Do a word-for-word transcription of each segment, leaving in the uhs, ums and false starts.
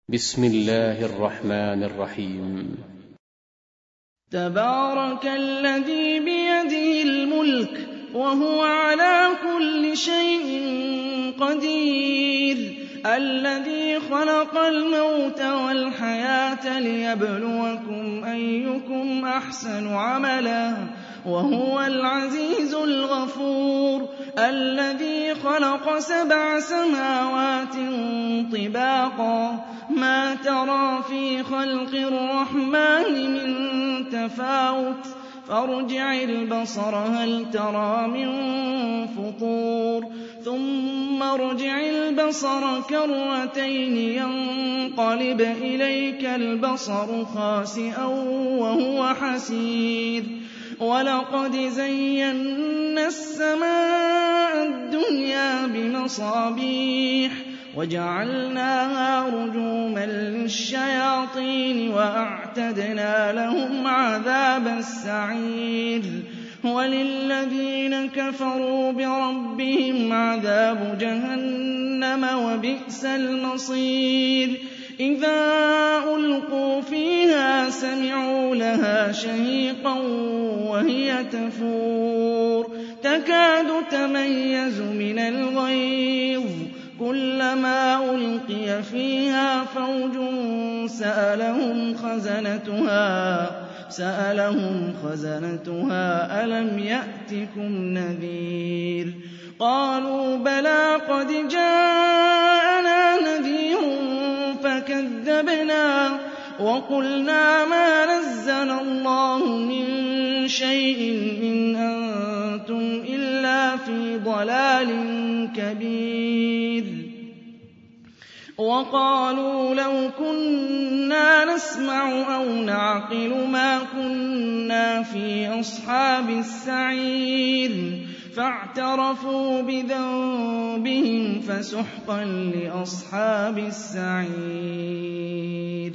بسم الله الرحمن الرحيم. تبارك الذي بيده الملك وهو على كل شيء قدير، الذي خلق الموت والحياة ليبلوكم أيكم أحسن عملا وهو العزيز الغفور، الذي خلق سبع سماوات طباقا ما ترى في خلق الرحمن من تفاوت فارجع البصر هل ترى من فطور ثم ارجع البصر كرتين ينقلب إليك البصر خاسئا وهو حسير، ولقد زينا السماء الدنيا بمصابيح وجعلناها رجوما للشياطين وأعتدنا لهم عذاب السعير، وللذين كفروا بربهم عذاب جهنم وبئس المصير. إذا ألقوا فيها سمعوا لها شهيقا وهي تفور تكاد تميز من الغيظ، كلما ألقي فيها فوج سألهم خزنتها سألهم خزنتها ألم يأتكم نذير، قالوا بلى قد جاءنا نذير فكذبنا وقلنا ما نزل الله من شيء إن أنتم إلا في ضلال كبير، وقالوا لو كنا نسمع أو نعقل ما كنا في أصحاب السعير، فاعترفوا بذنبهم فسحقا لأصحاب السعير.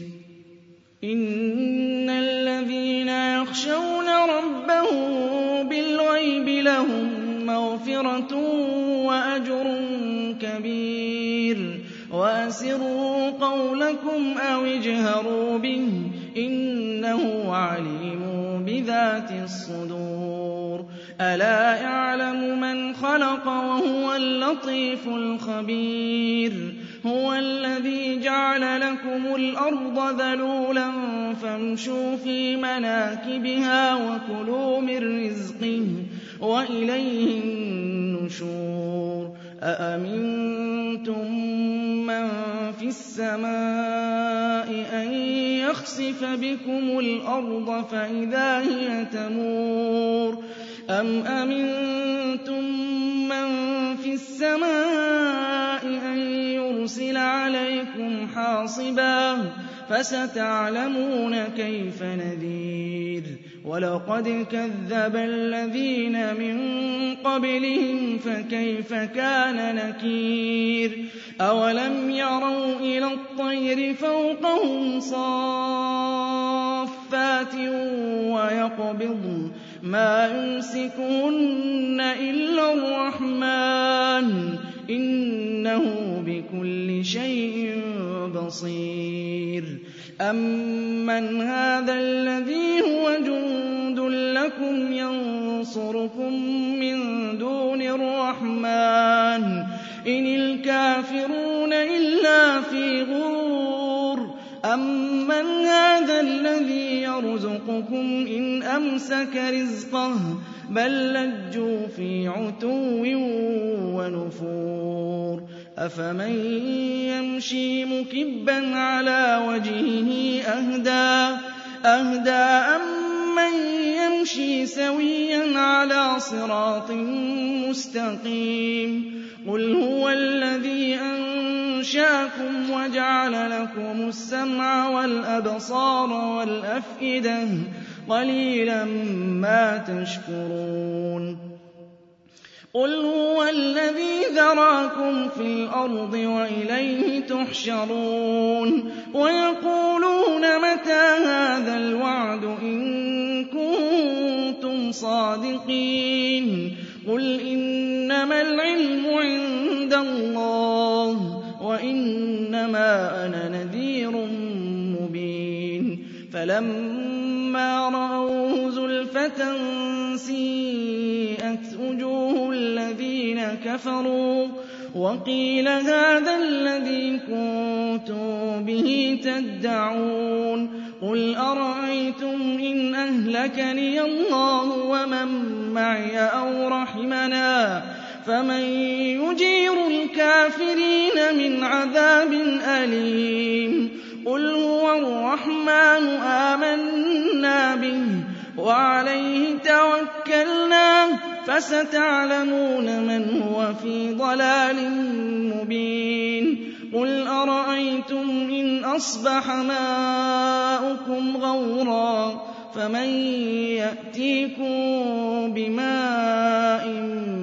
إن الذين يخشون ربهم بالغيب لهم مغفرة وأجر كبير، وأسروا قولكم أو اجهروا به إنه عليم بذات الصدور، ألا يعلم من خلق وهو اللطيف الخبير، هو الذي جعل لكم الأرض ذلولا فامشوا في مناكبها وكلوا من رزقه وإليه النشور. أأمنتم من في السماء أن يخسف بكم الأرض فإذا هي تمور، أم أمنتم من في السماء أن يرسل عليكم حاصبا فستعلمون كيف نذير. ولقد كذب الذين من قبلهم فكيف كان نكير، أولم يروا إلى الطير فوقهم صافات ويقبضن ما يمسكهن إلا الرحمن إنه بكل شيء بصير. أمن هذا الذي هو جند لكم ينصركم من دون الرحمن إن الكافرون إلا في غرور، أمن هذا الذي يرزقكم إن أمسك رزقه بل لجوا في عتو ونفور، أفمن يمشي مكبا على وجهه أهدى أهدى أمن يمشي سويا على صراط مستقيم. قل هو الذي أنشأكم وجعل لكم السمع والأبصار والأفئدة قليلا ما تشكرون. قل هو الذي ذراكم في الأرض وإليه تحشرون. ويقولون متى هذا الوعد إن كنتم صادقين. قل إنما العلم عند الله وإن إنما أنا نذير مبين فلما رأوه زلفة سيئت وجوه الذين كفروا وقيل هذا الذي كنتم به تدعون قل أرأيتم إن أهلكني الله ومن معي أو رحمنا فمن يجير الكافرين من عذاب أليم قل هو الرحمن آمنا به وعليه توكلنا فستعلمون من هو في ضلال مبين قل أرأيتم إن أصبح ماؤكم غورا فمن يأتيكم بماء